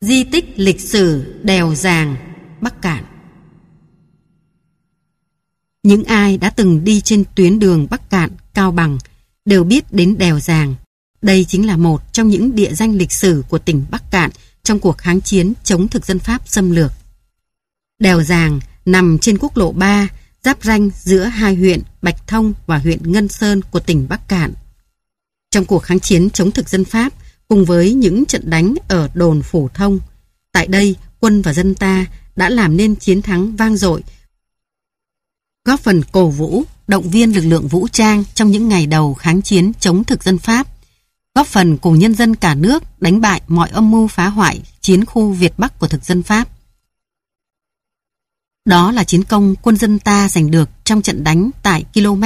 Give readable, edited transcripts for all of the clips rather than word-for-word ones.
Di tích lịch sử Đèo Giàng, Bắc Kạn. Những ai đã từng đi trên tuyến đường Bắc Kạn, Cao Bằng đều biết đến Đèo Giàng. Đây chính là một trong những địa danh lịch sử của tỉnh Bắc Kạn trong cuộc kháng chiến chống thực dân Pháp xâm lược. Đèo Giàng nằm trên quốc lộ 3, giáp ranh giữa hai huyện Bạch Thông và huyện Ngân Sơn của tỉnh Bắc Kạn. Trong cuộc kháng chiến chống thực dân Pháp, cùng với những trận đánh ở đồn Phủ Thông, tại đây quân và dân ta đã làm nên chiến thắng vang dội, góp phần cổ vũ, động viên lực lượng vũ trang trong những ngày đầu kháng chiến chống thực dân Pháp, góp phần cùng nhân dân cả nước đánh bại mọi âm mưu phá hoại chiến khu Việt Bắc của thực dân Pháp. Đó là chiến công quân dân ta giành được trong trận đánh tại km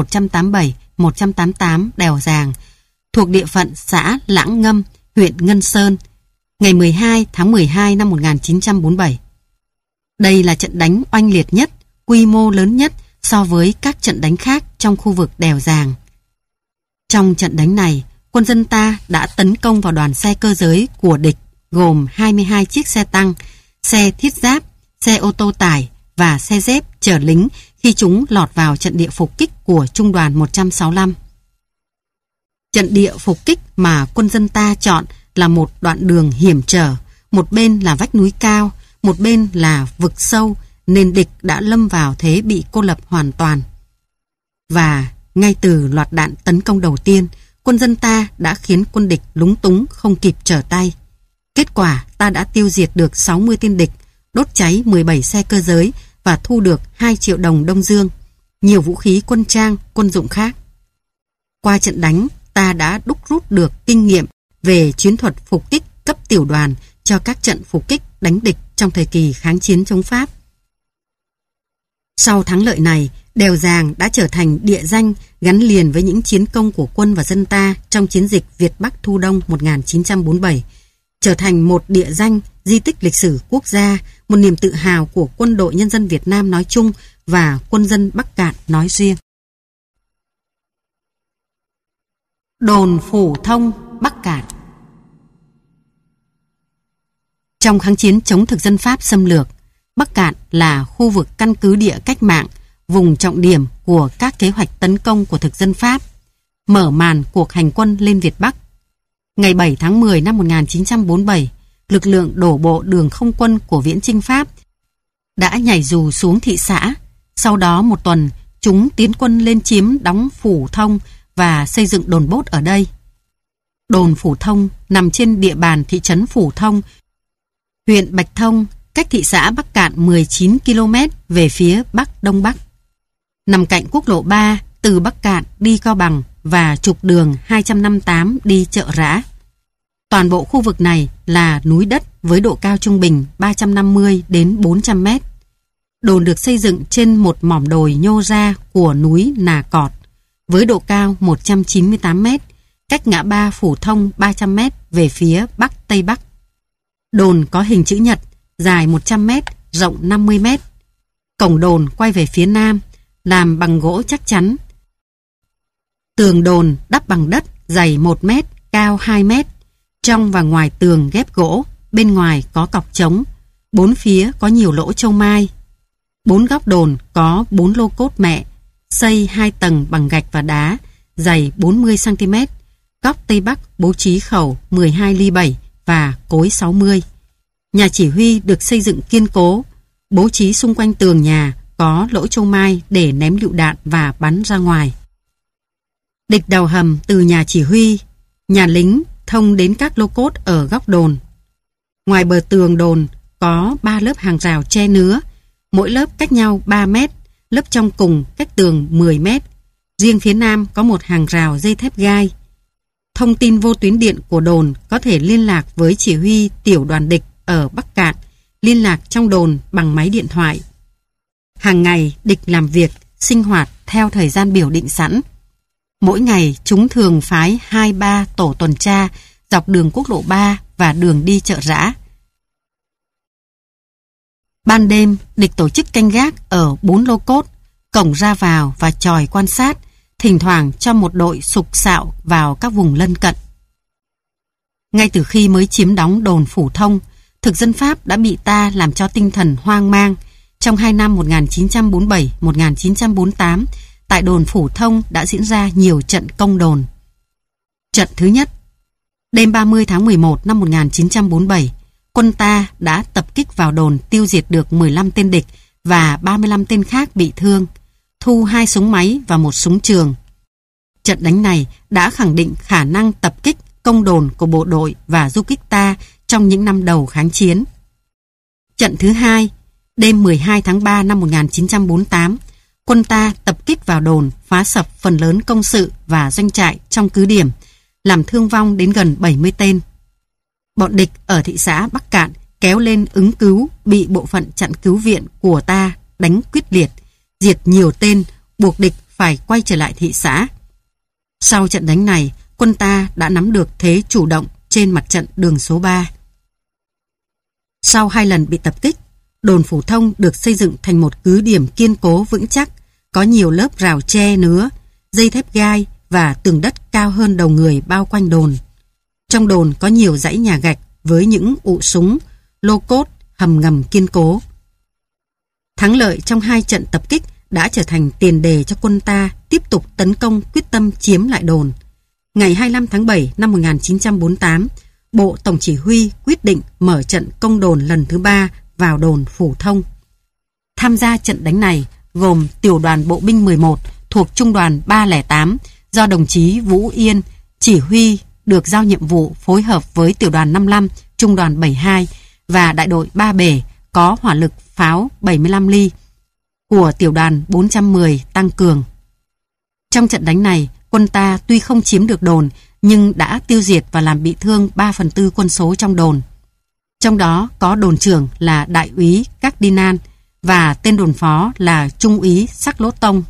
187-188 Đèo Giàng, thuộc địa phận xã Lãng Ngâm, huyện Ngân Sơn, ngày 12 tháng 12 năm 1947. Đây là trận đánh oanh liệt nhất, quy mô lớn nhất so với các trận đánh khác trong khu vực Đèo Giàng. Trong trận đánh này, quân dân ta đã tấn công vào đoàn xe cơ giới của địch gồm 22 chiếc xe tăng, xe thiết giáp, xe ô tô tải và xe dép chở lính khi chúng lọt vào trận địa phục kích của Trung đoàn 165. Trận địa phục kích mà quân dân ta chọn là một đoạn đường hiểm trở, một bên là vách núi cao, một bên là vực sâu, nên địch đã lâm vào thế bị cô lập hoàn toàn. Và ngay từ loạt đạn tấn công đầu tiên, quân dân ta đã khiến quân địch lúng túng không kịp trở tay. Kết quả ta đã tiêu diệt được 60 tên địch, đốt cháy 17 xe cơ giới và thu được 2 triệu đồng Đông Dương, nhiều vũ khí quân trang, quân dụng khác. Qua trận đánh, ta đã đúc rút được kinh nghiệm về chiến thuật phục kích cấp tiểu đoàn cho các trận phục kích đánh địch trong thời kỳ kháng chiến chống Pháp. Sau thắng lợi này, Đèo Giàng đã trở thành địa danh gắn liền với những chiến công của quân và dân ta trong chiến dịch Việt Bắc Thu Đông 1947, trở thành một địa danh di tích lịch sử quốc gia, một niềm tự hào của Quân đội Nhân dân Việt Nam nói chung và quân dân Bắc Kạn nói riêng. Đồn Phủ Thông, Bắc Kạn. Trong kháng chiến chống thực dân Pháp xâm lược, Bắc Kạn là khu vực căn cứ địa cách mạng, vùng trọng điểm của các kế hoạch tấn công của thực dân Pháp, mở màn cuộc hành quân lên Việt Bắc. Ngày 7 tháng 10 năm 1947, lực lượng đổ bộ đường không quân của Viễn Chinh Pháp đã nhảy dù xuống thị xã. Sau đó một tuần, chúng tiến quân lên chiếm đóng Phủ Thông và xây dựng đồn bốt ở đây. Đồn Phủ Thông nằm trên địa bàn thị trấn Phủ Thông, huyện Bạch Thông, cách thị xã Bắc Kạn 19 km về phía Bắc Đông Bắc. Nằm cạnh quốc lộ 3 từ Bắc Kạn đi Cao Bằng và trục đường 258 đi Chợ Rã. Toàn bộ khu vực này là núi đất với độ cao trung bình 350 đến 400 mét. Đồn được xây dựng trên một mỏm đồi nhô ra của núi Nà Cọt với độ cao 198 mét, cách ngã ba Phủ Thông 300 mét về phía Bắc Tây Bắc. Đồn có hình chữ nhật, dài 100 mét, rộng 50 mét. Cổng đồn quay về phía nam, làm bằng gỗ chắc chắn. Tường đồn đắp bằng đất, dày 1 mét, cao 2 mét. Trong và ngoài tường ghép gỗ, bên ngoài có cọc trống. 4 phía có nhiều lỗ châu mai. 4 góc đồn có 4 lô cốt mẹ, xây 2 tầng bằng gạch và đá, dày 40 cm. Góc Tây Bắc bố trí khẩu 12 ly 7 và cối 60. Nhà chỉ huy được xây dựng kiên cố, bố trí xung quanh tường nhà có lỗ châu mai để ném lựu đạn và bắn ra ngoài. Địch đào hầm từ nhà chỉ huy, nhà lính thông đến các lô cốt ở góc đồn. Ngoài bờ tường đồn có 3 lớp hàng rào che nứa, mỗi lớp cách nhau 3 mét, lớp trong cùng cách tường 10 mét. Riêng phía nam có một hàng rào dây thép gai. Thông tin vô tuyến điện của đồn có thể liên lạc với chỉ huy tiểu đoàn địch ở Bắc Kạn, liên lạc trong đồn bằng máy điện thoại. Hàng ngày địch làm việc, sinh hoạt theo thời gian biểu định sẵn. Mỗi ngày chúng thường phái 2-3 tổ tuần tra dọc đường quốc lộ 3 và đường đi Chợ Rã. Ban đêm, địch tổ chức canh gác ở 4 lô cốt, cổng ra vào và chòi quan sát, thỉnh thoảng cho một đội sục sạo vào các vùng lân cận. Ngay từ khi mới chiếm đóng đồn Phủ Thông, thực dân Pháp đã bị ta làm cho tinh thần hoang mang. Trong 2 năm 1947-1948, tại đồn Phủ Thông đã diễn ra nhiều trận công đồn. Trận thứ nhất, đêm 30 tháng 11 năm 1947, quân ta đã tập kích vào đồn, tiêu diệt được 15 tên địch và 35 tên khác bị thương, thu 2 súng máy và 1 súng trường. Trận đánh này đã khẳng định khả năng tập kích công đồn của bộ đội và du kích ta trong những năm đầu kháng chiến. Trận thứ hai, đêm 12 tháng 3 năm 1948, quân ta tập kích vào đồn, phá sập phần lớn công sự và doanh trại trong cứ điểm, làm thương vong đến gần 70 tên. Bọn địch ở thị xã Bắc Cạn kéo lên ứng cứu, bị bộ phận chặn cứu viện của ta đánh quyết liệt, diệt nhiều tên, buộc địch phải quay trở lại thị xã. Sau trận đánh này, quân ta đã nắm được thế chủ động trên mặt trận đường số 3. Sau 2 lần bị tập kích, đồn Phủ Thông được xây dựng thành một cứ điểm kiên cố vững chắc, có nhiều lớp rào tre nứa, dây thép gai và tường đất cao hơn đầu người bao quanh đồn. Trong đồn có nhiều dãy nhà gạch với những ụ súng, lô cốt, hầm ngầm kiên cố. Thắng lợi trong 2 trận tập kích đã trở thành tiền đề cho quân ta tiếp tục tấn công, quyết tâm chiếm lại đồn. Ngày 25 tháng 7 năm 1948, Bộ Tổng Chỉ huy quyết định mở trận công đồn lần thứ 3 vào đồn Phủ Thông. Tham gia trận đánh này gồm tiểu đoàn bộ binh 11 thuộc trung đoàn 308 do đồng chí Vũ Yên chỉ huy, được giao nhiệm vụ phối hợp với tiểu đoàn 55, trung đoàn 72 và đại đội Ba Bể có hỏa lực pháo 75 ly của tiểu đoàn 410 tăng cường. Trong trận đánh này, quân ta tuy không chiếm được đồn nhưng đã tiêu diệt và làm bị thương 3/4 quân số trong đồn. Trong đó có đồn trưởng là đại úy Các Đi Nan và tên đồn phó là trung úy Sắc Lỗ Tông.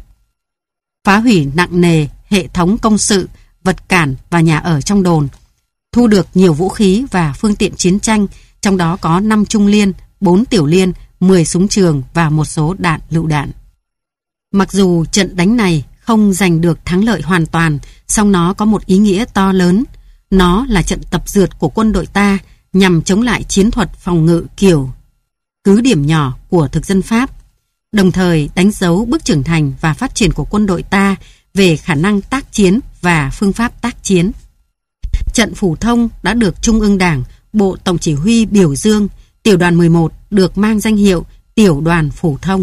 Phá hủy nặng nề hệ thống công sự, vật cản và nhà ở trong đồn. Thu được nhiều vũ khí và phương tiện chiến tranh, trong đó có 5 trung liên, 4 tiểu liên, 10 súng trường và một số đạn lựu đạn. Mặc dù trận đánh này không giành được thắng lợi hoàn toàn, song nó có một ý nghĩa to lớn. Nó là trận tập dượt của quân đội ta nhằm chống lại chiến thuật phòng ngự kiểu cứ điểm nhỏ của thực dân Pháp, đồng thời đánh dấu bước trưởng thành và phát triển của quân đội ta về khả năng tác chiến và phương pháp tác chiến. Trận Phủ Thông đã được Trung ương Đảng, Bộ Tổng Chỉ huy biểu dương, tiểu đoàn 11 được mang danh hiệu tiểu đoàn Phủ Thông.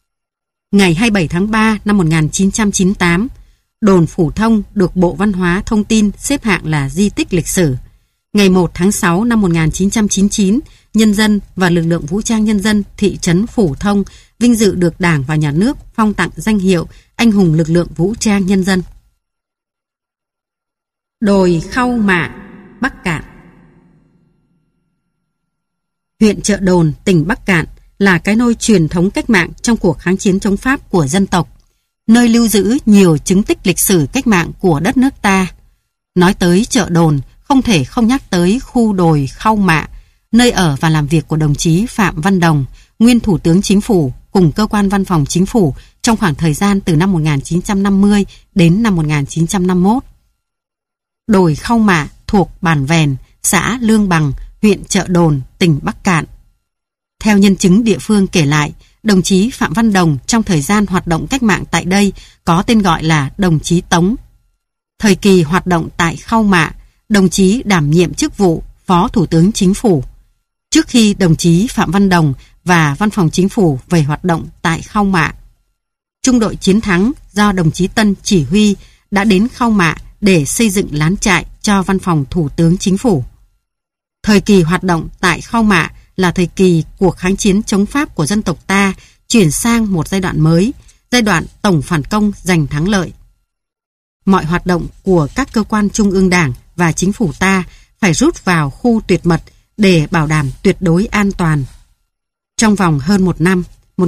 Ngày 27 tháng 3 năm 1998, đồn Phủ Thông được Bộ Văn hóa Thông tin xếp hạng là di tích lịch sử. Ngày 1 tháng 6 năm 1999, nhân dân và lực lượng vũ trang nhân dân thị trấn Phủ Thông vinh dự được Đảng và Nhà nước phong tặng danh hiệu Anh hùng lực lượng vũ trang nhân dân. Đồi Khao Mạ, Bắc Cạn. Huyện Chợ Đồn, tỉnh Bắc Cạn là cái nôi truyền thống cách mạng trong cuộc kháng chiến chống Pháp của dân tộc, nơi lưu giữ nhiều chứng tích lịch sử cách mạng của đất nước ta. Nói tới Chợ Đồn, không thể không nhắc tới khu đồi Khao Mạ, nơi ở và làm việc của đồng chí Phạm Văn Đồng, nguyên Thủ tướng Chính phủ cùng cơ quan văn phòng Chính phủ trong khoảng thời gian từ năm 1950 đến năm 1951. Đồi Khao Mạ thuộc bản Vèn, xã Lương Bằng, huyện Chợ Đồn, tỉnh Bắc Cạn. Theo nhân chứng địa phương kể lại, đồng chí Phạm Văn Đồng trong thời gian hoạt động cách mạng tại đây có tên gọi là đồng chí Tống. Thời kỳ hoạt động tại Khao Mạ, đồng chí đảm nhiệm chức vụ Phó Thủ tướng Chính phủ. Trước khi đồng chí Phạm Văn Đồng và Văn phòng Chính phủ về hoạt động tại Khao Mạ, Trung đội Chiến thắng do đồng chí Tân chỉ huy đã đến Khao Mạ để xây dựng lán trại cho Văn phòng Thủ tướng Chính phủ. Thời kỳ hoạt động tại Khao Mạ là thời kỳ cuộc kháng chiến chống Pháp của dân tộc ta chuyển sang một giai đoạn mới, giai đoạn tổng phản công giành thắng lợi. Mọi hoạt động của các cơ quan Trung ương Đảng và Chính phủ ta phải rút vào khu tuyệt mật để bảo đảm tuyệt đối an toàn. Trong vòng hơn một năm,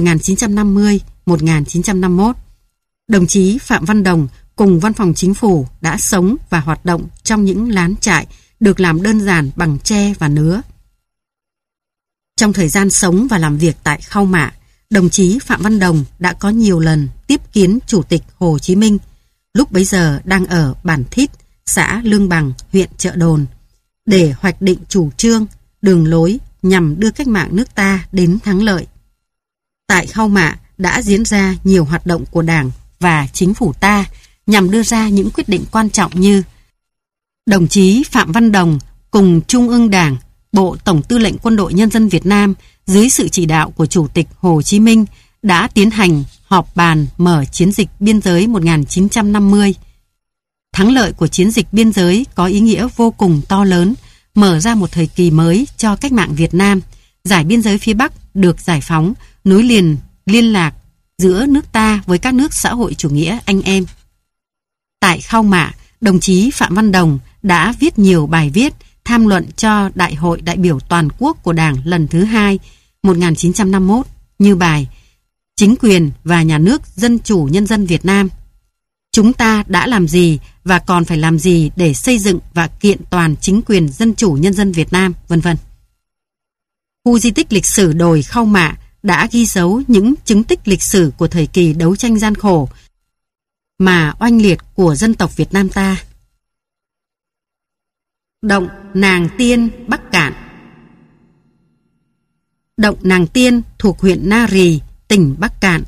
1950-1951, đồng chí Phạm Văn Đồng cùng Văn phòng Chính phủ đã sống và hoạt động trong những lán trại được làm đơn giản bằng tre và nứa. Trong thời gian sống và làm việc tại Khao Mạ, đồng chí Phạm Văn Đồng đã có nhiều lần tiếp kiến Chủ tịch Hồ Chí Minh, lúc bấy giờ đang ở bản Thít, xã Lương Bằng, huyện Chợ Đồn, để hoạch định chủ trương, đường lối, nhằm đưa cách mạng nước ta đến thắng lợi. Tại Khao Mạ đã diễn ra nhiều hoạt động của Đảng và Chính phủ ta nhằm đưa ra những quyết định quan trọng như: đồng chí Phạm Văn Đồng cùng Trung ương Đảng, Bộ Tổng Tư lệnh Quân đội Nhân dân Việt Nam dưới sự chỉ đạo của Chủ tịch Hồ Chí Minh đã tiến hành họp bàn mở chiến dịch biên giới 1950. Thắng lợi của chiến dịch biên giới có ý nghĩa vô cùng to lớn, mở ra một thời kỳ mới cho cách mạng Việt Nam. Dải biên giới phía Bắc được giải phóng, nối liền liên lạc giữa nước ta với các nước xã hội chủ nghĩa anh em. Tại Khao Mạ, đồng chí Phạm Văn Đồng đã viết nhiều bài viết tham luận cho Đại hội đại biểu toàn quốc của Đảng lần thứ 2 1951 như bài Chính quyền và Nhà nước Dân chủ Nhân dân Việt Nam, chúng ta đã làm gì và còn phải làm gì để xây dựng và kiện toàn chính quyền dân chủ nhân dân Việt Nam, vân vân. Khu di tích lịch sử đồi Khao Mạ đã ghi dấu những chứng tích lịch sử của thời kỳ đấu tranh gian khổ mà oanh liệt của dân tộc Việt Nam ta. Động Nàng Tiên, Bắc Cạn. Động Nàng Tiên thuộc huyện Na Rì, tỉnh Bắc Cạn.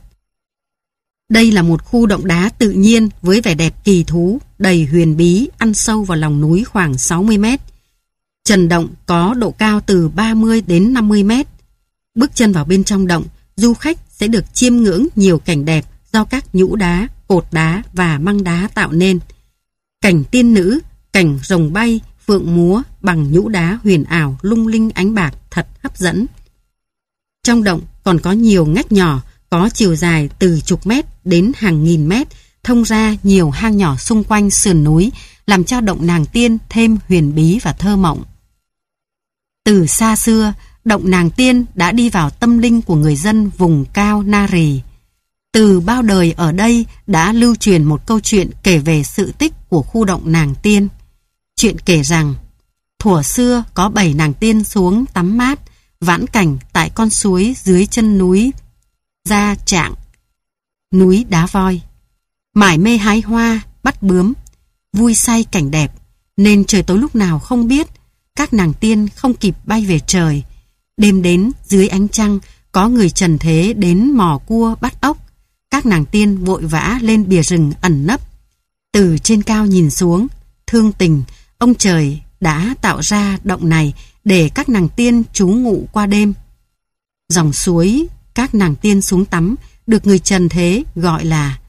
Đây là một khu động đá tự nhiên với vẻ đẹp kỳ thú, đầy huyền bí, ăn sâu vào lòng núi khoảng 60 mét. Trần động có độ cao từ 30 đến 50 mét. Bước chân vào bên trong động, du khách sẽ được chiêm ngưỡng nhiều cảnh đẹp do các nhũ đá, cột đá và măng đá tạo nên. Cảnh tiên nữ, cảnh rồng bay, phượng múa bằng nhũ đá huyền ảo lung linh ánh bạc thật hấp dẫn. Trong động còn có nhiều ngách nhỏ, có chiều dài từ chục mét đến hàng nghìn mét, thông ra nhiều hang nhỏ xung quanh sườn núi, làm cho động Nàng Tiên thêm huyền bí và thơ mộng. Từ xa xưa, động Nàng Tiên đã đi vào tâm linh của người dân vùng cao Na Rì. Từ bao đời ở đây đã lưu truyền một câu chuyện kể về sự tích của khu động Nàng Tiên. Chuyện kể rằng, thuở xưa có 7 nàng tiên xuống tắm mát, vãn cảnh tại con suối dưới chân núi Gia Trạng, núi Đá Voi. Mải mê hái hoa, bắt bướm, vui say cảnh đẹp, nên trời tối lúc nào không biết, các nàng tiên không kịp bay về trời. Đêm đến dưới ánh trăng, có người trần thế đến mò cua bắt ốc. Các nàng tiên vội vã lên bìa rừng ẩn nấp. Từ trên cao nhìn xuống, thương tình, ông trời đã tạo ra động này để các nàng tiên trú ngụ qua đêm. Dòng suối các nàng tiên xuống tắm được người trần thế gọi là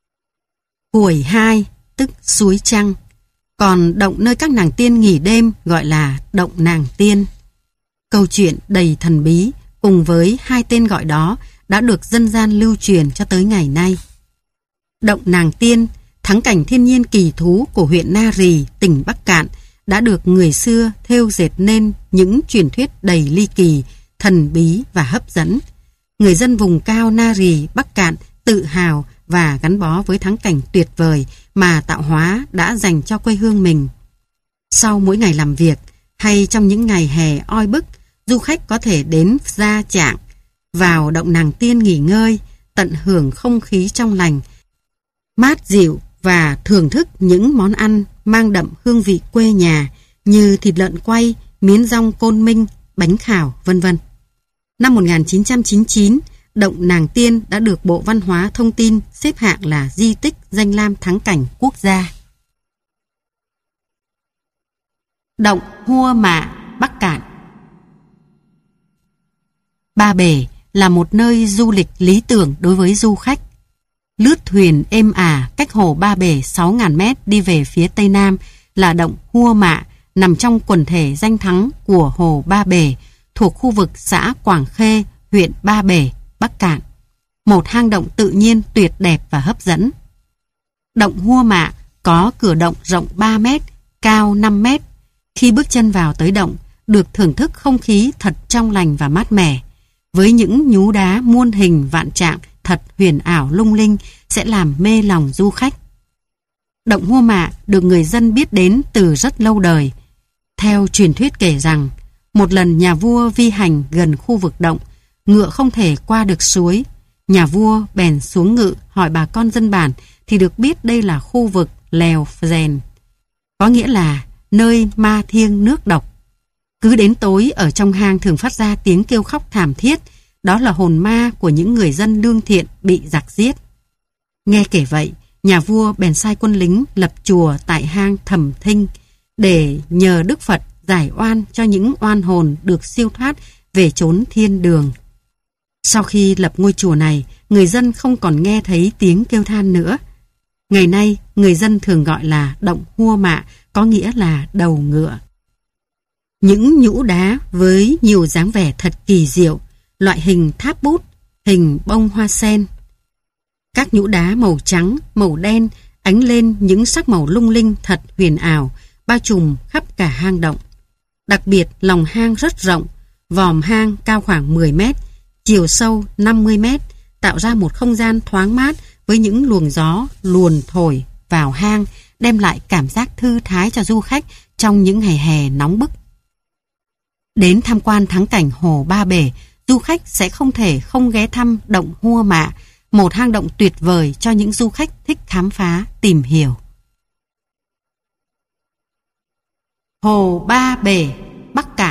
Huổi Hai, tức suối trăng. Còn động nơi các nàng tiên nghỉ đêm gọi là động Nàng Tiên. Câu chuyện đầy thần bí cùng với hai tên gọi đó đã được dân gian lưu truyền cho tới ngày nay. Động Nàng Tiên, thắng cảnh thiên nhiên kỳ thú của huyện Na Rì, tỉnh Bắc Cạn, đã được người xưa thêu dệt nên những truyền thuyết đầy ly kỳ, thần bí và hấp dẫn. Người dân vùng cao Na Rì, Bắc Cạn tự hào và gắn bó với thắng cảnh tuyệt vời mà tạo hóa đã dành cho quê hương mình. Sau mỗi ngày làm việc hay trong những ngày hè oi bức, du khách có thể đến Gia Trạng, vào động Nàng Tiên nghỉ ngơi, tận hưởng không khí trong lành, mát dịu và thưởng thức những món ăn mang đậm hương vị quê nhà như thịt lợn quay, miến dong Côn Minh, bánh khảo, vân vân. Năm 1999, động Nàng Tiên đã được Bộ Văn hóa Thông tin xếp hạng là di tích danh lam thắng cảnh quốc gia. Động Hua Mạ, Bắc Cạn. Ba Bể là một nơi du lịch lý tưởng đối với du khách. Lướt thuyền êm ả cách hồ Ba Bể 6.000 mét đi về phía tây nam là động Hua Mạ, nằm trong quần thể danh thắng của hồ Ba Bể, thuộc khu vực xã Quảng Khê, huyện Ba Bể, Bắc Cạn. Một hang động tự nhiên tuyệt đẹp và hấp dẫn. Động Hua Mạ có cửa động rộng 3 mét, cao 5 mét. Khi bước chân vào tới động, được thưởng thức không khí thật trong lành và mát mẻ. Với những nhú đá muôn hình vạn trạng thật huyền ảo lung linh sẽ làm mê lòng du khách. Động Hua Mạ được người dân biết đến từ rất lâu đời. Theo truyền thuyết kể rằng, một lần nhà vua vi hành gần khu vực động, ngựa không thể qua được suối. Nhà vua bèn xuống ngự hỏi bà con dân bản thì được biết đây là khu vực Lèo Phèn, có nghĩa là nơi ma thiêng nước độc. Cứ đến tối ở trong hang thường phát ra tiếng kêu khóc thảm thiết, đó là hồn ma của những người dân lương thiện bị giặc giết. Nghe kể vậy, nhà vua bèn sai quân lính lập chùa tại hang Thầm Thinh để nhờ Đức Phật giải oan cho những oan hồn được siêu thoát về chốn thiên đường. Sau khi lập ngôi chùa này, người dân không còn nghe thấy tiếng kêu than nữa. Ngày nay, người dân thường gọi là động Hua Mạ, có nghĩa là đầu ngựa. Những nhũ đá với nhiều dáng vẻ thật kỳ diệu, loại hình tháp bút, hình bông hoa sen. Các nhũ đá màu trắng, màu đen ánh lên những sắc màu lung linh thật huyền ảo, bao trùm khắp cả hang động. Đặc biệt lòng hang rất rộng, vòm hang cao khoảng 10 mét, chiều sâu 50 mét, tạo ra một không gian thoáng mát với những luồng gió luồn thổi vào hang, đem lại cảm giác thư thái cho du khách trong những ngày hè nóng bức. Đến tham quan thắng cảnh Hồ Ba Bể, du khách sẽ không thể không ghé thăm động Hua Mạ, một hang động tuyệt vời cho những du khách thích khám phá, tìm hiểu. Hồ Ba Bể, Bắc Kạn.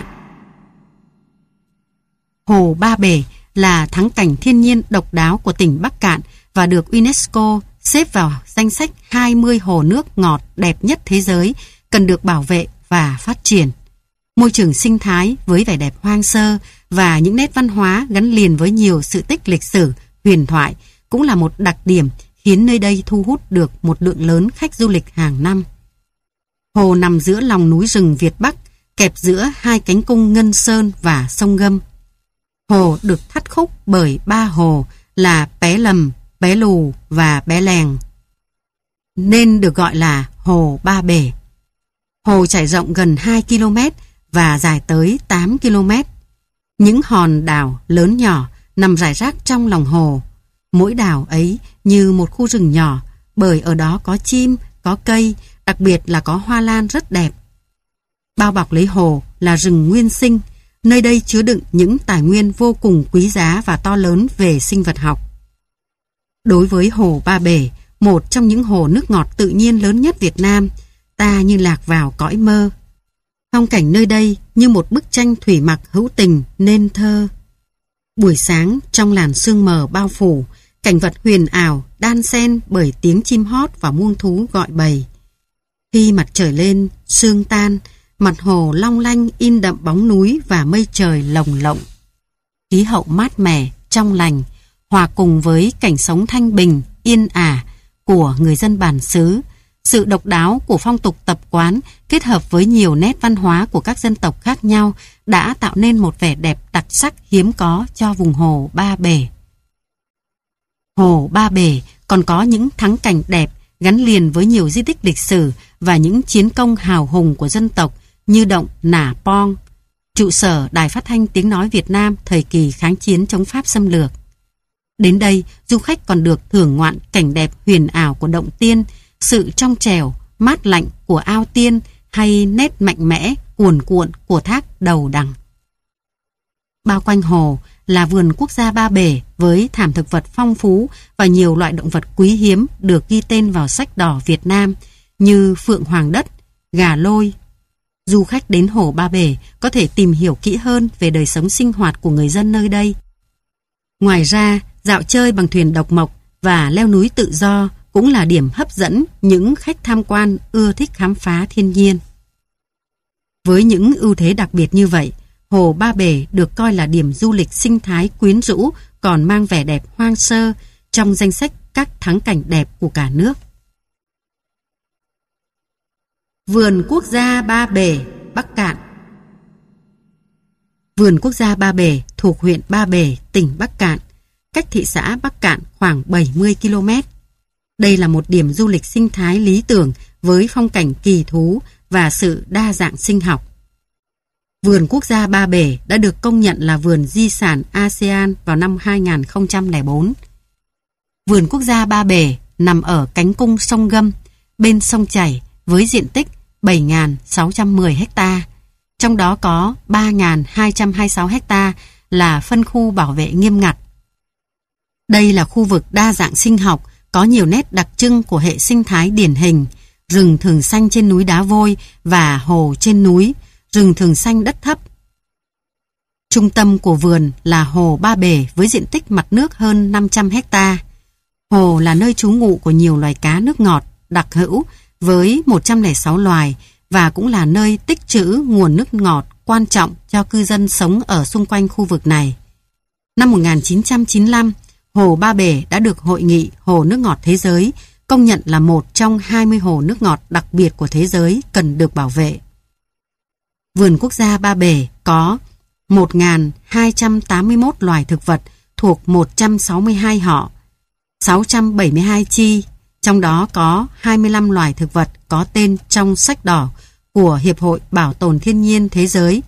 Hồ Ba Bể là thắng cảnh thiên nhiên độc đáo của tỉnh Bắc Kạn và được UNESCO xếp vào danh sách 20 hồ nước ngọt đẹp nhất thế giới, cần được bảo vệ và phát triển. Môi trường sinh thái với vẻ đẹp hoang sơ và những nét văn hóa gắn liền với nhiều sự tích lịch sử, huyền thoại cũng là một đặc điểm khiến nơi đây thu hút được một lượng lớn khách du lịch hàng năm. Hồ nằm giữa lòng núi rừng Việt Bắc, kẹp giữa hai cánh cung Ngân Sơn và sông Gâm. Hồ được thắt khúc bởi 3 hồ là Bé Lầm, Bé Lù và Bé Lèng, nên được gọi là Hồ Ba Bể. Hồ trải rộng gần 2 km và dài tới 8 km. Những hòn đảo lớn nhỏ nằm rải rác trong lòng hồ. Mỗi đảo ấy như một khu rừng nhỏ, bởi ở đó có chim, có cây, đặc biệt là có hoa lan rất đẹp. Bao bọc lấy hồ là rừng nguyên sinh, nơi đây chứa đựng những tài nguyên vô cùng quý giá và to lớn về sinh vật học. Đối với Hồ Ba Bể, một trong những hồ nước ngọt tự nhiên lớn nhất Việt Nam, ta như lạc vào cõi mơ. Phong cảnh nơi đây như một bức tranh thủy mặc hữu tình nên thơ. Buổi sáng trong làn sương mờ bao phủ, cảnh vật huyền ảo đan xen bởi tiếng chim hót và muông thú gọi bầy. Khi mặt trời lên, sương tan, mặt hồ long lanh in đậm bóng núi và mây trời lồng lộng. Khí hậu mát mẻ, trong lành, hòa cùng với cảnh sống thanh bình, yên ả của người dân bản xứ, sự độc đáo của phong tục tập quán kết hợp với nhiều nét văn hóa của các dân tộc khác nhau đã tạo nên một vẻ đẹp đặc sắc hiếm có cho vùng Hồ Ba Bể. Hồ Ba Bể còn có những thắng cảnh đẹp gắn liền với nhiều di tích lịch sử và những chiến công hào hùng của dân tộc như động Nả Pong, trụ sở Đài Phát thanh Tiếng nói Việt Nam thời kỳ kháng chiến chống Pháp xâm lược. Đến đây, du khách còn được thưởng ngoạn cảnh đẹp huyền ảo của động Tiên, sự trong trẻo, mát lạnh của ao Tiên hay nét mạnh mẽ, cuồn cuộn của thác Đầu Đằng. Bao quanh hồ là vườn quốc gia Ba Bể với thảm thực vật phong phú và nhiều loại động vật quý hiếm được ghi tên vào sách đỏ Việt Nam như phượng hoàng đất, gà lôi. Du khách đến Hồ Ba Bể có thể tìm hiểu kỹ hơn về đời sống sinh hoạt của người dân nơi đây. Ngoài ra, dạo chơi bằng thuyền độc mộc và leo núi tự do cũng là điểm hấp dẫn những khách tham quan ưa thích khám phá thiên nhiên. Với những ưu thế đặc biệt như vậy, Hồ Ba Bể được coi là điểm du lịch sinh thái quyến rũ còn mang vẻ đẹp hoang sơ trong danh sách các thắng cảnh đẹp của cả nước. Vườn quốc gia Ba Bể, Bắc Kạn. Vườn quốc gia Ba Bể thuộc huyện Ba Bể, tỉnh Bắc Kạn, cách thị xã Bắc Kạn khoảng 70 km. Đây là một điểm du lịch sinh thái lý tưởng với phong cảnh kỳ thú và sự đa dạng sinh học. Vườn quốc gia Ba Bể đã được công nhận là vườn di sản ASEAN vào năm 2004. Vườn quốc gia Ba Bể nằm ở cánh cung sông Gâm, bên sông chảy với diện tích 7.610 ha, trong đó có 3.226 ha là phân khu bảo vệ nghiêm ngặt. Đây là khu vực đa dạng sinh học, có nhiều nét đặc trưng của hệ sinh thái điển hình, rừng thường xanh trên núi đá vôi và hồ trên núi, rừng thường xanh đất thấp Trung tâm của vườn là hồ Ba Bể với diện tích mặt nước hơn 500 hecta. Hồ là nơi trú ngụ của nhiều loài cá nước ngọt đặc hữu với 106 loài và cũng là nơi tích trữ nguồn nước ngọt quan trọng cho cư dân sống ở xung quanh khu vực này. Năm 1995, hồ Ba Bể đã được Hội nghị Hồ nước ngọt thế giới công nhận là một trong 20 hồ nước ngọt đặc biệt của thế giới cần được bảo vệ. Vườn quốc gia Ba Bể có 1.281 loài thực vật thuộc 162 họ, 672 chi, trong đó có 25 loài thực vật có tên trong sách đỏ của Hiệp hội Bảo tồn Thiên nhiên Thế giới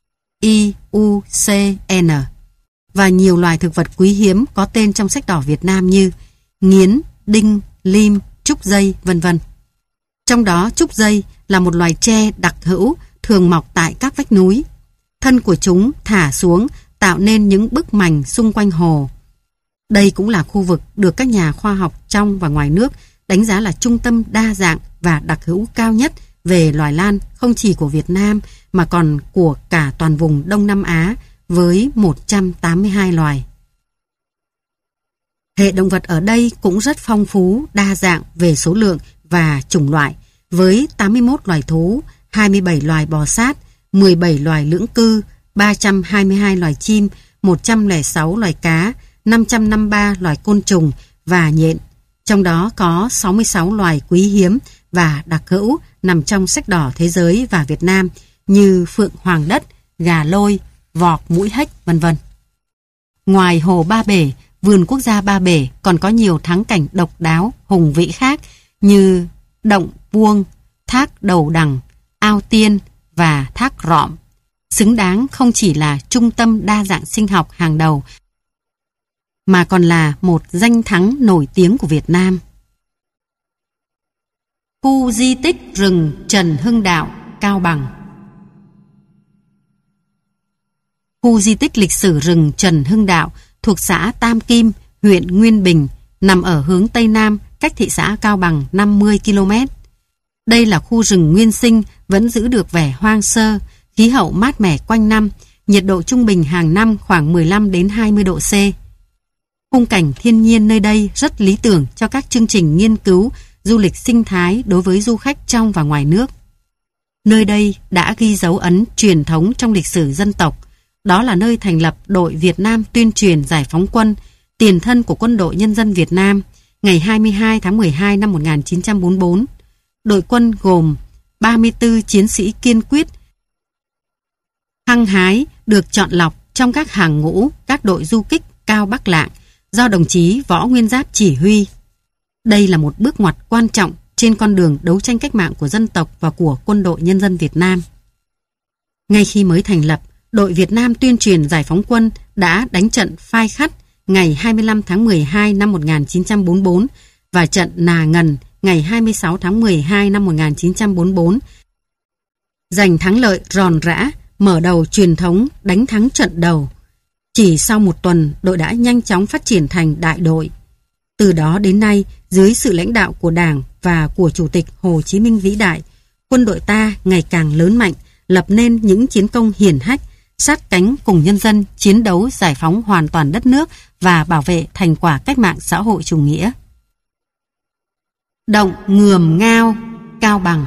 IUCN và nhiều loài thực vật quý hiếm có tên trong sách đỏ Việt Nam như nghiến, đinh, lim, trúc dây, vân vân. Trong đó trúc dây là một loài tre đặc hữu thường mọc tại các vách núi. Thân của chúng thả xuống tạo nên những bức mành xung quanh hồ. Đây cũng là khu vực được các nhà khoa học trong và ngoài nước đánh giá là trung tâm đa dạng và đặc hữu cao nhất về loài lan không chỉ của Việt Nam mà còn của cả toàn vùng Đông Nam Á với 182 loài. Hệ động vật ở đây cũng rất phong phú, đa dạng về số lượng và chủng loại với 81 loài thú, 27 loài bò sát, 17 loài lưỡng cư, 322 loài chim, 106 loài cá, 553 loài côn trùng và nhện. Trong đó có 66 loài quý hiếm và đặc hữu nằm trong sách đỏ thế giới và Việt Nam như phượng hoàng đất, gà lôi, vọc mũi hếch, vân vân. Ngoài hồ Ba Bể, vườn quốc gia Ba Bể còn có nhiều thắng cảnh độc đáo, hùng vĩ khác như động Vuông, thác Đầu Đằng, ao Tiên và thác Rọm, xứng đáng không chỉ là trung tâm đa dạng sinh học hàng đầu mà còn là một danh thắng nổi tiếng của Việt Nam. Khu di tích rừng Trần Hưng Đạo, Cao Bằng. Khu di tích lịch sử rừng Trần Hưng Đạo thuộc xã Tam Kim, huyện Nguyên Bình, nằm ở hướng Tây Nam, cách thị xã Cao Bằng 50 km. Đây là khu rừng nguyên sinh, vẫn giữ được vẻ hoang sơ, khí hậu mát mẻ quanh năm, nhiệt độ trung bình hàng năm khoảng 15 đến 20 độ C. Khung cảnh thiên nhiên nơi đây rất lý tưởng cho các chương trình nghiên cứu, du lịch sinh thái đối với du khách trong và ngoài nước. Nơi đây đã ghi dấu ấn truyền thống trong lịch sử dân tộc. Đó là nơi thành lập đội Việt Nam tuyên truyền giải phóng quân, tiền thân của Quân đội Nhân dân Việt Nam, ngày 22 tháng 12 năm 1944. Đội quân gồm 34 chiến sĩ kiên quyết, hăng hái được chọn lọc trong các hàng ngũ các đội du kích Cao Bắc Lạng do đồng chí Võ Nguyên Giáp chỉ huy. Đây là một bước ngoặt quan trọng trên con đường đấu tranh cách mạng của dân tộc và của Quân đội Nhân dân Việt Nam. Ngay khi mới thành lập, đội Việt Nam tuyên truyền giải phóng quân đã đánh trận Phai Khắt ngày 25 tháng 12 năm 1944 và trận Nà Ngần ngày 26 tháng 12 năm 1944, giành thắng lợi ròn rã, mở đầu truyền thống đánh thắng trận đầu. Chỉ sau một tuần, đội đã nhanh chóng phát triển thành đại đội. Từ đó đến nay, dưới sự lãnh đạo của Đảng và của Chủ tịch Hồ Chí Minh vĩ đại, quân đội ta ngày càng lớn mạnh, lập nên những chiến công hiển hách, sát cánh cùng nhân dân chiến đấu giải phóng hoàn toàn đất nước và bảo vệ thành quả cách mạng xã hội chủ nghĩa. Động Ngườm Ngao, Cao Bằng.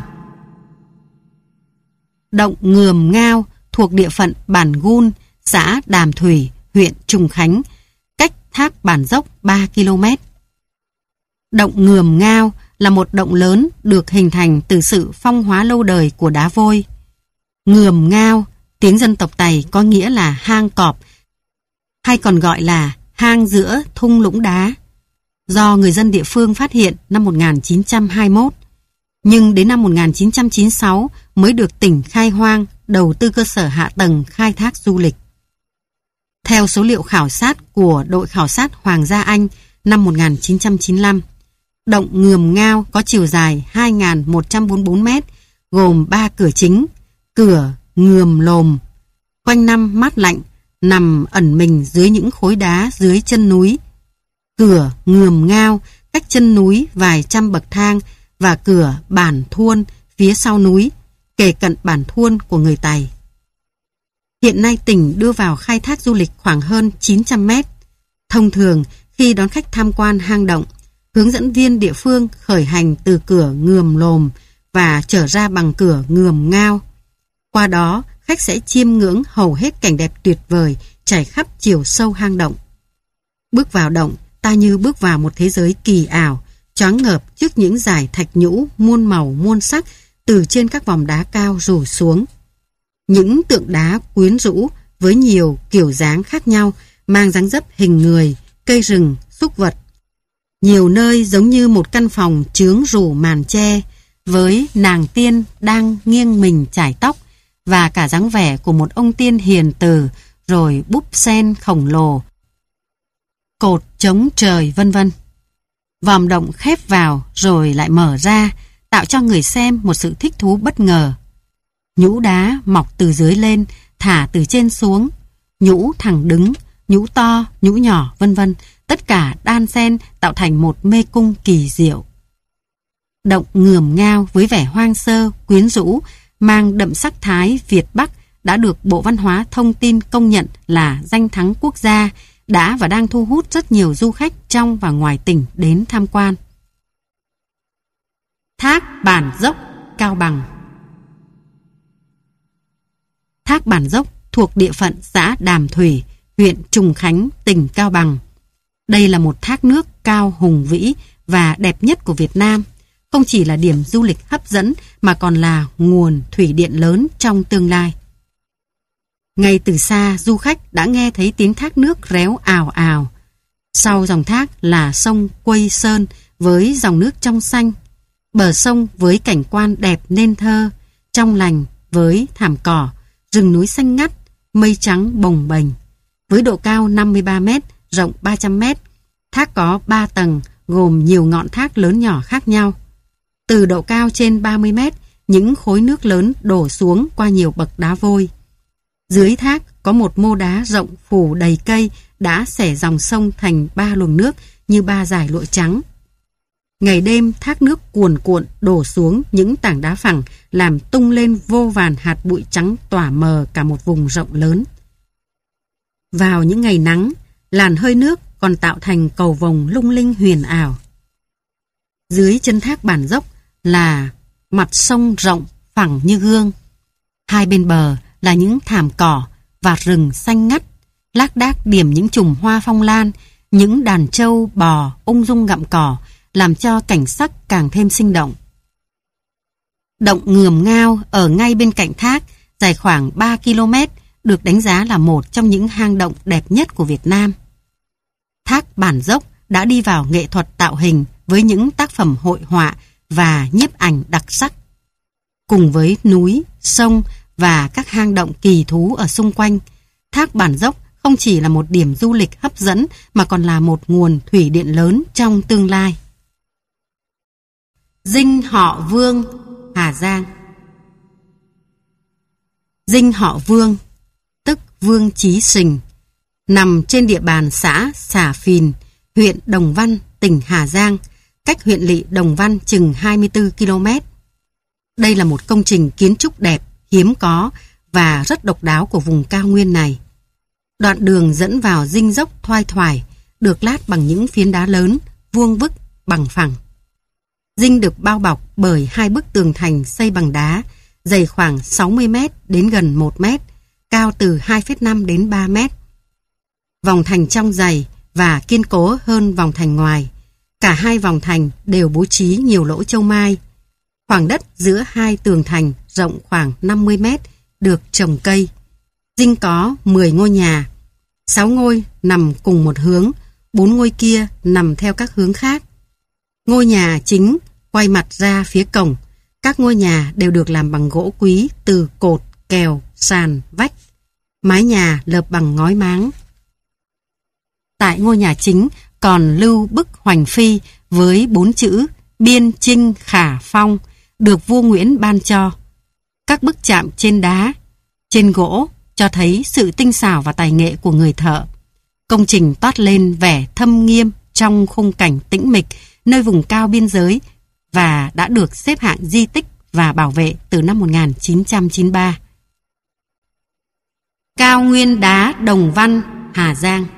Động Ngườm Ngao thuộc địa phận Bản Gun, xã Đàm Thủy, huyện Trùng Khánh, cách thác Bản Dốc 3 km. Động Ngườm Ngao là một động lớn được hình thành từ sự phong hóa lâu đời của đá vôi. Ngườm Ngao, tiếng dân tộc Tày có nghĩa là hang cọp, hay còn gọi là hang giữa thung lũng đá, do người dân địa phương phát hiện năm 1921. Nhưng đến năm 1996 mới được tỉnh khai hoang, đầu tư cơ sở hạ tầng khai thác du lịch. Theo số liệu khảo sát của đội khảo sát Hoàng gia Anh năm 1995, động Ngườm Ngao có chiều dài 2.144 m, gồm 3 cửa chính, cửa Ngườm Lồm, quanh năm mát lạnh, nằm ẩn mình dưới những khối đá dưới chân núi. Cửa Ngườm Ngao cách chân núi vài trăm bậc thang và cửa Bản Thuôn phía sau núi, kề cận Bản Thuôn của người Tày. Hiện nay tỉnh đưa vào khai thác du lịch khoảng hơn 900 mét. Thông thường, khi đón khách tham quan hang động, hướng dẫn viên địa phương khởi hành từ cửa Ngườm Lồm và trở ra bằng cửa Ngườm Ngao. Qua đó, khách sẽ chiêm ngưỡng hầu hết cảnh đẹp tuyệt vời trải khắp chiều sâu hang động. Bước vào động, ta như bước vào một thế giới kỳ ảo, choáng ngợp trước những dải thạch nhũ muôn màu muôn sắc từ trên các vòm đá cao rủ xuống. Những tượng đá quyến rũ với nhiều kiểu dáng khác nhau, mang dáng dấp hình người, cây rừng, súc vật. Nhiều nơi giống như một căn phòng chướng rủ màn tre, với nàng tiên đang nghiêng mình chải tóc, và cả dáng vẻ của một ông tiên hiền từ, rồi búp sen khổng lồ, cột chống trời vân vân. Vòm động khép vào rồi lại mở ra, tạo cho người xem một sự thích thú bất ngờ. Nhũ đá mọc từ dưới lên, thả từ trên xuống, nhũ thẳng đứng, nhũ to, nhũ nhỏ vân vân, tất cả đan xen tạo thành một mê cung kỳ diệu. Động Ngườm Ngao với vẻ hoang sơ, quyến rũ, mang đậm sắc thái Việt Bắc đã được Bộ Văn hóa Thông tin công nhận là danh thắng quốc gia, đã và đang thu hút rất nhiều du khách trong và ngoài tỉnh đến tham quan. Thác Bản Dốc, Cao Bằng. Thác Bản Dốc thuộc địa phận xã Đàm Thủy, huyện Trùng Khánh, tỉnh Cao Bằng. Đây là một thác nước cao hùng vĩ và đẹp nhất của Việt Nam. Không chỉ là điểm du lịch hấp dẫn mà còn là nguồn thủy điện lớn trong tương lai. Ngay từ xa, du khách đã nghe thấy tiếng thác nước réo ào ào. Sau dòng thác là sông Quây Sơn với dòng nước trong xanh. Bờ sông với cảnh quan đẹp nên thơ, trong lành với thảm cỏ, rừng núi xanh ngắt, mây trắng bồng bềnh. Với độ cao 53 mét, rộng 300 mét, thác có 3 tầng gồm nhiều ngọn thác lớn nhỏ khác nhau. Từ độ cao trên 30 mét, những khối nước lớn đổ xuống qua nhiều bậc đá vôi. Dưới thác có một mô đá rộng phủ đầy cây đã xẻ dòng sông thành 3 luồng nước như 3 dải lụa trắng. Ngày đêm thác nước cuồn cuộn đổ xuống những tảng đá phẳng làm tung lên vô vàn hạt bụi trắng tỏa mờ cả một vùng rộng lớn. Vào những ngày nắng, làn hơi nước còn tạo thành cầu vồng lung linh huyền ảo. Dưới chân thác Bản Dốc là mặt sông rộng phẳng như gương. Hai bên bờ là những thảm cỏ và rừng xanh ngắt, lác đác điểm những chùm hoa phong lan, những đàn trâu bò ung dung gặm cỏ, làm cho cảnh sắc càng thêm sinh động. Động Ngườm Ngao ở ngay bên cạnh thác, dài khoảng 3 km, được đánh giá là một trong những hang động đẹp nhất của Việt Nam. Thác Bản Dốc đã đi vào nghệ thuật tạo hình với những tác phẩm hội họa và nhiếp ảnh đặc sắc. Cùng với núi, sông và các hang động kỳ thú ở xung quanh, thác Bản Dốc không chỉ là một điểm du lịch hấp dẫn mà còn là một nguồn thủy điện lớn trong tương lai. Dinh Họ Vương, Hà Giang. Dinh Họ Vương, tức Vương Chí Sình, nằm trên địa bàn xã Xà Phìn, huyện Đồng Văn, tỉnh Hà Giang, cách huyện lỵ Đồng Văn chừng 24 km. Đây là một công trình kiến trúc đẹp, hiếm có và rất độc đáo của vùng cao nguyên này. Đoạn đường dẫn vào dinh dốc thoai thoải, được lát bằng những phiến đá lớn, vuông vức, bằng phẳng. Dinh được bao bọc bởi 2 bức tường thành xây bằng đá, dày khoảng 60 mét đến gần 1 mét, cao từ 2,5 đến 3 mét. Vòng thành trong dày và kiên cố hơn vòng thành ngoài. Cả 2 vòng thành đều bố trí nhiều lỗ châu mai. Khoảng đất giữa 2 tường thành rộng khoảng 50 mét được trồng cây. Dinh có 10 ngôi nhà, 6 ngôi nằm cùng một hướng, 4 ngôi kia nằm theo các hướng khác. Ngôi nhà chính quay mặt ra phía cổng. Các ngôi nhà đều được làm bằng gỗ quý từ cột, kèo, sàn, vách. Mái nhà lợp bằng ngói máng. Tại ngôi nhà chính còn lưu bức hoành phi với 4 chữ Biên Trinh Khả Phong được vua Nguyễn ban cho. Các bức chạm trên đá, trên gỗ cho thấy sự tinh xảo và tài nghệ của người thợ. Công trình toát lên vẻ thâm nghiêm trong khung cảnh tĩnh mịch nơi vùng cao biên giới và đã được xếp hạng di tích và bảo vệ từ năm 1993. Cao nguyên đá Đồng Văn, Hà Giang.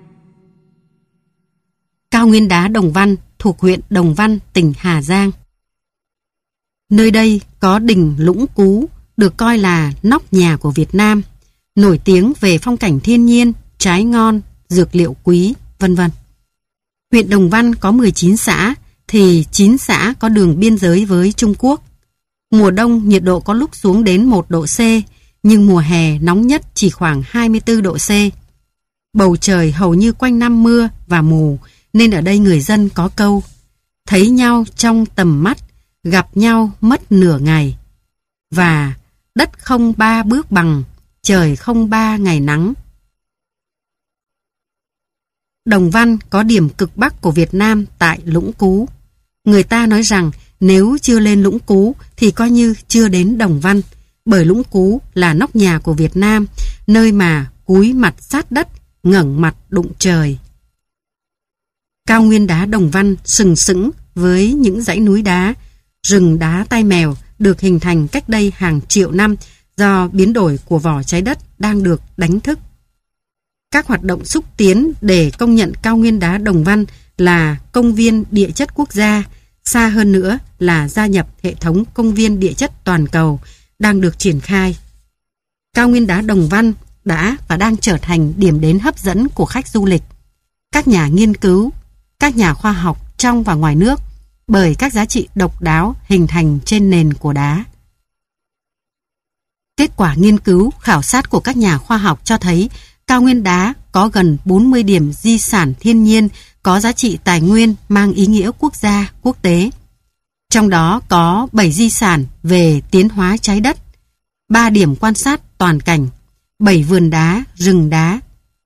Cao nguyên đá Đồng Văn thuộc huyện Đồng Văn, tỉnh Hà Giang. Nơi đây có đỉnh Lũng Cú, được coi là nóc nhà của Việt Nam, nổi tiếng về phong cảnh thiên nhiên, trái ngon, dược liệu quý, vân vân. Huyện Đồng Văn có 19 xã, thì 9 xã có đường biên giới với Trung Quốc. Mùa đông nhiệt độ có lúc xuống đến 1 độ C, nhưng mùa hè nóng nhất chỉ khoảng 24 độ C. Bầu trời hầu như quanh năm mưa và mù, nên ở đây người dân có câu: thấy nhau trong tầm mắt, gặp nhau mất nửa ngày. Và đất không 3 bước bằng, trời không 3 ngày nắng. Đồng Văn có điểm cực bắc của Việt Nam tại Lũng Cú. Người ta nói rằng nếu chưa lên Lũng Cú thì coi như chưa đến Đồng Văn, bởi Lũng Cú là nóc nhà của Việt Nam, nơi mà cúi mặt sát đất, ngẩng mặt đụng trời. Cao nguyên đá Đồng Văn sừng sững với những dãy núi đá, rừng đá tai mèo được hình thành cách đây hàng triệu năm do biến đổi của vỏ trái đất đang được đánh thức. Các hoạt động xúc tiến để công nhận cao nguyên đá Đồng Văn là công viên địa chất quốc gia, xa hơn nữa là gia nhập hệ thống công viên địa chất toàn cầu đang được triển khai. Cao nguyên đá Đồng Văn đã và đang trở thành điểm đến hấp dẫn của khách du lịch, các nhà nghiên cứu, các nhà khoa học trong và ngoài nước, bởi các giá trị độc đáo hình thành trên nền của đá. Kết quả nghiên cứu, khảo sát của các nhà khoa học cho thấy cao nguyên đá có gần 40 điểm di sản thiên nhiên có giá trị tài nguyên mang ý nghĩa quốc gia, quốc tế. Trong đó có 7 di sản về tiến hóa trái đất, 3 điểm quan sát toàn cảnh, 7 vườn đá, rừng đá,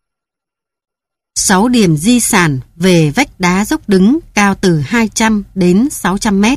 6 điểm di sản về vách đá dốc đứng cao từ 200 đến 600 mét,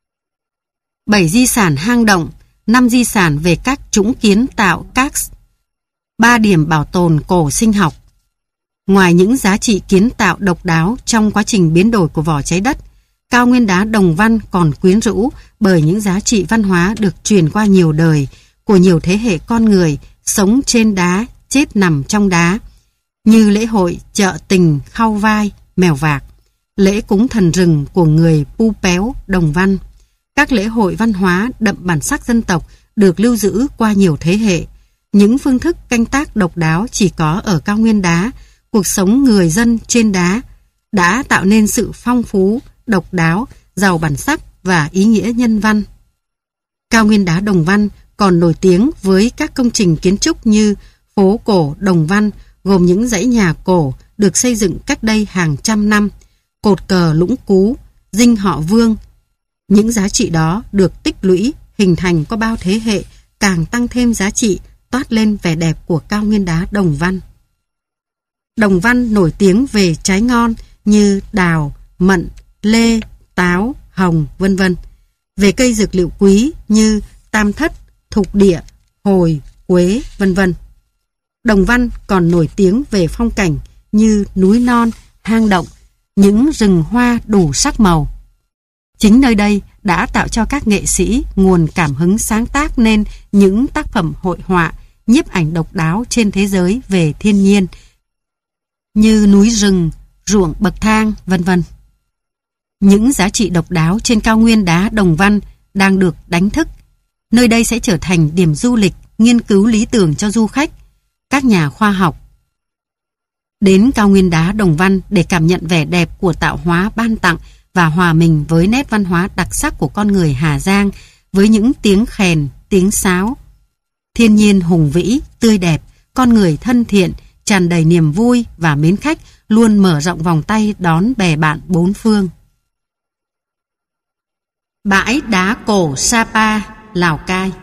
7 di sản hang động, 5 di sản về các chủng kiến tạo karst, 3 điểm bảo tồn cổ sinh học. Ngoài những giá trị kiến tạo độc đáo trong quá trình biến đổi của vỏ trái đất, cao nguyên đá Đồng Văn còn quyến rũ bởi những giá trị văn hóa được truyền qua nhiều đời của nhiều thế hệ con người sống trên đá, chết nằm trong đá, như lễ hội chợ tình Khao Vai, Mèo Vạc, lễ cúng thần rừng của người Pu Péo, Đồng Văn, các lễ hội văn hóa đậm bản sắc dân tộc được lưu giữ qua nhiều thế hệ, những phương thức canh tác độc đáo chỉ có ở cao nguyên đá, cuộc sống người dân trên đá đã tạo nên sự phong phú, độc đáo, giàu bản sắc và ý nghĩa nhân văn. Cao nguyên đá Đồng Văn còn nổi tiếng với các công trình kiến trúc như phố cổ Đồng Văn, gồm những dãy nhà cổ được xây dựng cách đây hàng trăm năm, cột cờ Lũng Cú, dinh họ Vương. Những giá trị đó được tích lũy, hình thành qua bao thế hệ, càng tăng thêm giá trị, toát lên vẻ đẹp của cao nguyên đá Đồng Văn. Đồng Văn nổi tiếng về trái ngon như đào, mận, lê, táo, hồng, vân vân. Về cây dược liệu quý như tam thất, thục địa, hồi, quế, vân vân. Đồng Văn còn nổi tiếng về phong cảnh như núi non, hang động, những rừng hoa đủ sắc màu. Chính nơi đây đã tạo cho các nghệ sĩ nguồn cảm hứng sáng tác nên những tác phẩm hội họa, nhiếp ảnh độc đáo trên thế giới về thiên nhiên như núi rừng, ruộng bậc thang, vân vân. Những giá trị độc đáo trên cao nguyên đá Đồng Văn đang được đánh thức. Nơi đây sẽ trở thành điểm du lịch, nghiên cứu lý tưởng cho du khách, các nhà khoa học. Đến cao nguyên đá Đồng Văn để cảm nhận vẻ đẹp của tạo hóa ban tặng và hòa mình với nét văn hóa đặc sắc của con người Hà Giang với những tiếng khèn, tiếng sáo. Thiên nhiên hùng vĩ, tươi đẹp, con người thân thiện, tràn đầy niềm vui và mến khách luôn mở rộng vòng tay đón bè bạn bốn phương. Bãi đá cổ Sapa, Lào Cai.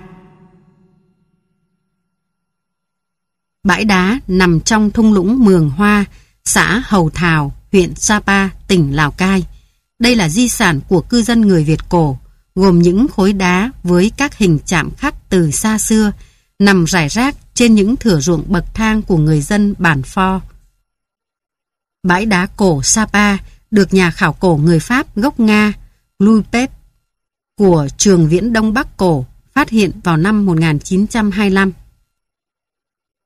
Bãi đá nằm trong thung lũng Mường Hoa, xã Hầu Thào, huyện Sapa, tỉnh Lào Cai. Đây là di sản của cư dân người Việt cổ, gồm những khối đá với các hình chạm khắc từ xa xưa, nằm rải rác trên những thửa ruộng bậc thang của người dân bản Pho. Bãi đá cổ Sapa được nhà khảo cổ người Pháp gốc Nga Louis Pep của Trường Viễn Đông Bắc Cổ phát hiện vào năm 1925.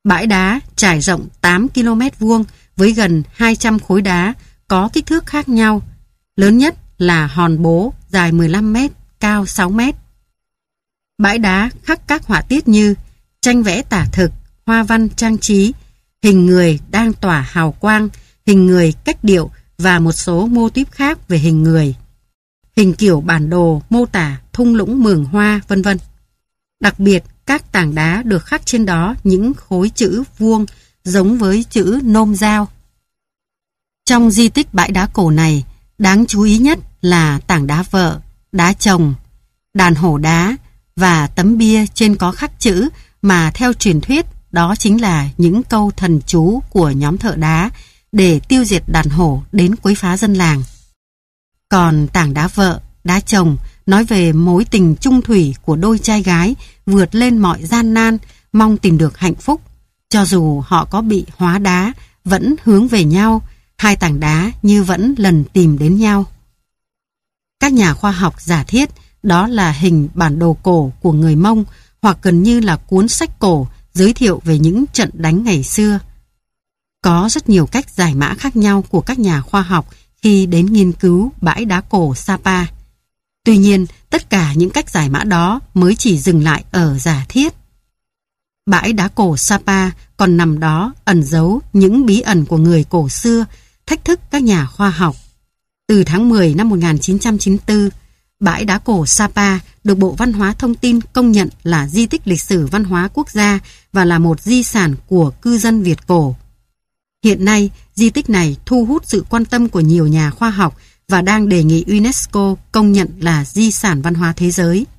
Bãi đá trải rộng 8 km vuông với gần 200 khối đá có kích thước khác nhau. Lớn nhất là Hòn Bố dài 15 mét, cao 6 mét. Bãi đá khắc các họa tiết như tranh vẽ tả thực, hoa văn trang trí, hình người đang tỏa hào quang, hình người cách điệu và một số mô típ khác về hình người. Hình kiểu bản đồ mô tả thung lũng Mường Hoa, vân vân. Đặc biệt, các tảng đá được khắc trên đó những khối chữ vuông giống với chữ nôm dao. Trong di tích bãi đá cổ này, đáng chú ý nhất là tảng đá vợ, đá chồng, đàn hổ đá và tấm bia trên có khắc chữ mà theo truyền thuyết đó chính là những câu thần chú của nhóm thợ đá để tiêu diệt đàn hổ đến quấy phá dân làng. Còn tảng đá vợ, đá chồng nói về mối tình chung thủy của đôi trai gái vượt lên mọi gian nan, mong tìm được hạnh phúc. Cho dù họ có bị hóa đá, vẫn hướng về nhau, hai tảng đá như vẫn lần tìm đến nhau. Các nhà khoa học giả thiết đó là hình bản đồ cổ của người Mông hoặc gần như là cuốn sách cổ giới thiệu về những trận đánh ngày xưa. Có rất nhiều cách giải mã khác nhau của các nhà khoa học khi đến nghiên cứu bãi đá cổ Sapa. Tuy nhiên, tất cả những cách giải mã đó mới chỉ dừng lại ở giả thiết. Bãi đá cổ Sapa còn nằm đó ẩn giấu những bí ẩn của người cổ xưa, thách thức các nhà khoa học. Từ tháng 10 năm 1994, bãi đá cổ Sapa được Bộ Văn hóa Thông tin công nhận là di tích lịch sử văn hóa quốc gia và là một di sản của cư dân Việt cổ. Hiện nay, di tích này thu hút sự quan tâm của nhiều nhà khoa học và đang đề nghị UNESCO công nhận là di sản văn hóa thế giới.